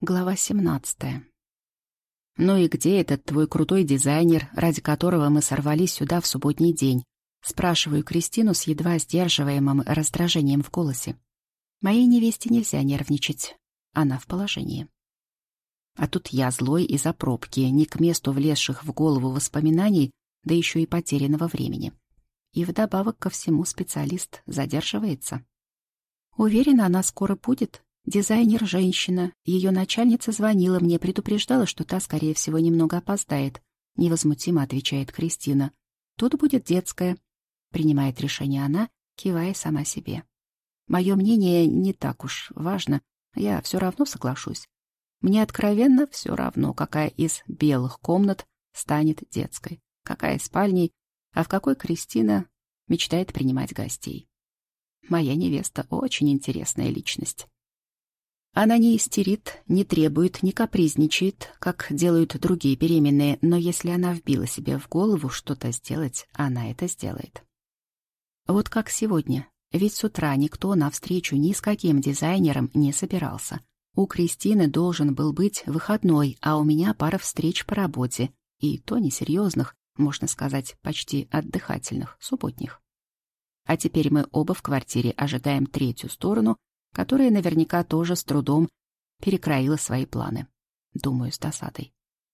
Глава 17. «Ну и где этот твой крутой дизайнер, ради которого мы сорвались сюда в субботний день?» Спрашиваю Кристину с едва сдерживаемым раздражением в голосе. Моей невесте нельзя нервничать. Она в положении. А тут я злой из-за пробки, не к месту влезших в голову воспоминаний, да еще и потерянного времени. И вдобавок ко всему специалист задерживается. Уверена, она скоро будет. Дизайнер — женщина. Ее начальница звонила мне, предупреждала, что та, скорее всего, немного опоздает. Невозмутимо отвечает Кристина. Тут будет детская. Принимает решение она, кивая сама себе. Мое мнение не так уж важно. Я все равно соглашусь. Мне откровенно все равно, какая из белых комнат станет детской, какая спальней, а в какой Кристина мечтает принимать гостей. Моя невеста очень интересная личность. Она не истерит, не требует, не капризничает, как делают другие беременные, но если она вбила себе в голову что-то сделать, она это сделает. Вот как сегодня, ведь с утра никто навстречу ни с каким дизайнером не собирался. У Кристины должен был быть выходной, а у меня пара встреч по работе, и то несерьезных, можно сказать, почти отдыхательных, субботних. А теперь мы оба в квартире ожидаем третью сторону, которая наверняка тоже с трудом перекроила свои планы. Думаю, с досадой.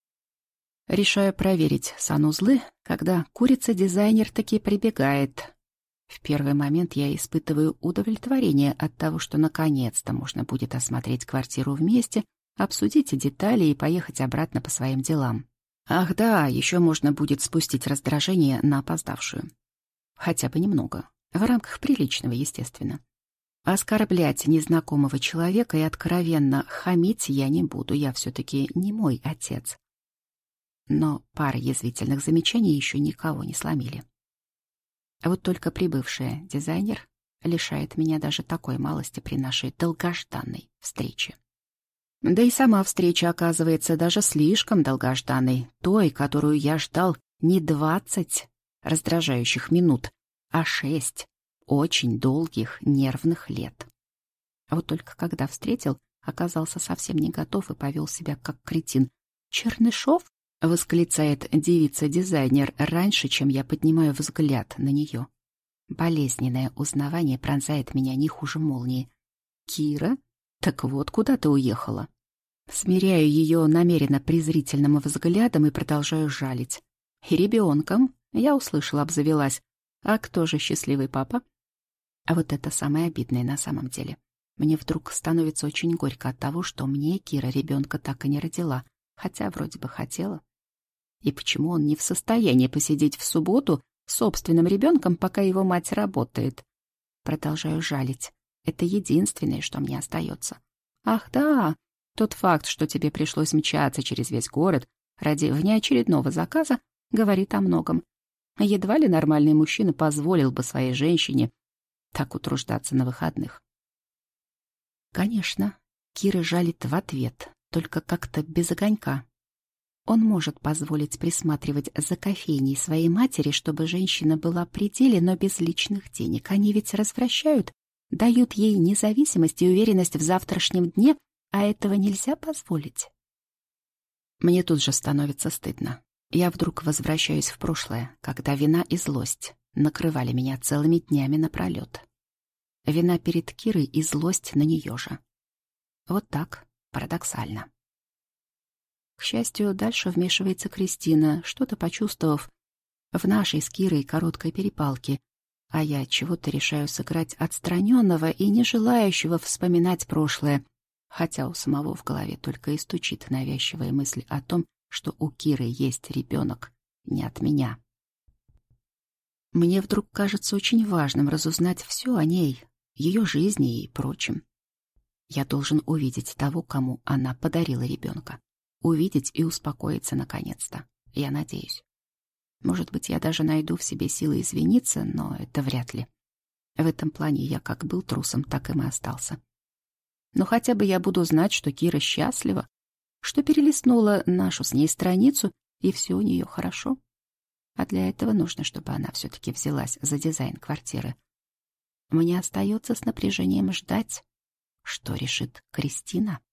Решаю проверить санузлы, когда курица-дизайнер таки прибегает. В первый момент я испытываю удовлетворение от того, что наконец-то можно будет осмотреть квартиру вместе, обсудить детали и поехать обратно по своим делам. Ах да, еще можно будет спустить раздражение на опоздавшую. Хотя бы немного. В рамках приличного, естественно. Оскорблять незнакомого человека и откровенно хамить я не буду, я все-таки не мой отец. Но пара язвительных замечаний еще никого не сломили. А вот только прибывшая дизайнер лишает меня даже такой малости при нашей долгожданной встрече. Да и сама встреча оказывается даже слишком долгожданной, той, которую я ждал не 20 раздражающих минут, а 6 очень долгих нервных лет. А вот только когда встретил, оказался совсем не готов и повел себя как кретин. «Чернышов?» — восклицает девица-дизайнер раньше, чем я поднимаю взгляд на нее. Болезненное узнавание пронзает меня не хуже молнии. «Кира? Так вот, куда ты уехала?» Смиряю ее намеренно презрительным взглядом и продолжаю жалить. «И ребенком?» — я услышала, обзавелась. «А кто же счастливый папа?» А вот это самое обидное на самом деле. Мне вдруг становится очень горько от того, что мне Кира ребенка так и не родила, хотя вроде бы хотела. И почему он не в состоянии посидеть в субботу с собственным ребенком, пока его мать работает? Продолжаю жалить. Это единственное, что мне остается. Ах да, тот факт, что тебе пришлось мчаться через весь город ради внеочередного заказа, говорит о многом. Едва ли нормальный мужчина позволил бы своей женщине так утруждаться на выходных. Конечно, Кира жалит в ответ, только как-то без огонька. Он может позволить присматривать за кофейней своей матери, чтобы женщина была при деле, но без личных денег. Они ведь развращают, дают ей независимость и уверенность в завтрашнем дне, а этого нельзя позволить. Мне тут же становится стыдно. Я вдруг возвращаюсь в прошлое, когда вина и злость накрывали меня целыми днями напролет. Вина перед Кирой и злость на нее же. Вот так, парадоксально. К счастью, дальше вмешивается Кристина, что-то почувствовав в нашей с Кирой короткой перепалке, а я чего-то решаю сыграть отстраненного и не желающего вспоминать прошлое, хотя у самого в голове только и стучит навязчивая мысль о том, что у Киры есть ребенок не от меня. Мне вдруг кажется очень важным разузнать все о ней, ее жизни и прочем. Я должен увидеть того, кому она подарила ребенка. Увидеть и успокоиться наконец-то. Я надеюсь. Может быть, я даже найду в себе силы извиниться, но это вряд ли. В этом плане я как был трусом, так им и остался. Но хотя бы я буду знать, что Кира счастлива, что перелистнула нашу с ней страницу, и все у нее хорошо. А для этого нужно, чтобы она все-таки взялась за дизайн квартиры. Мне остается с напряжением ждать, что решит Кристина.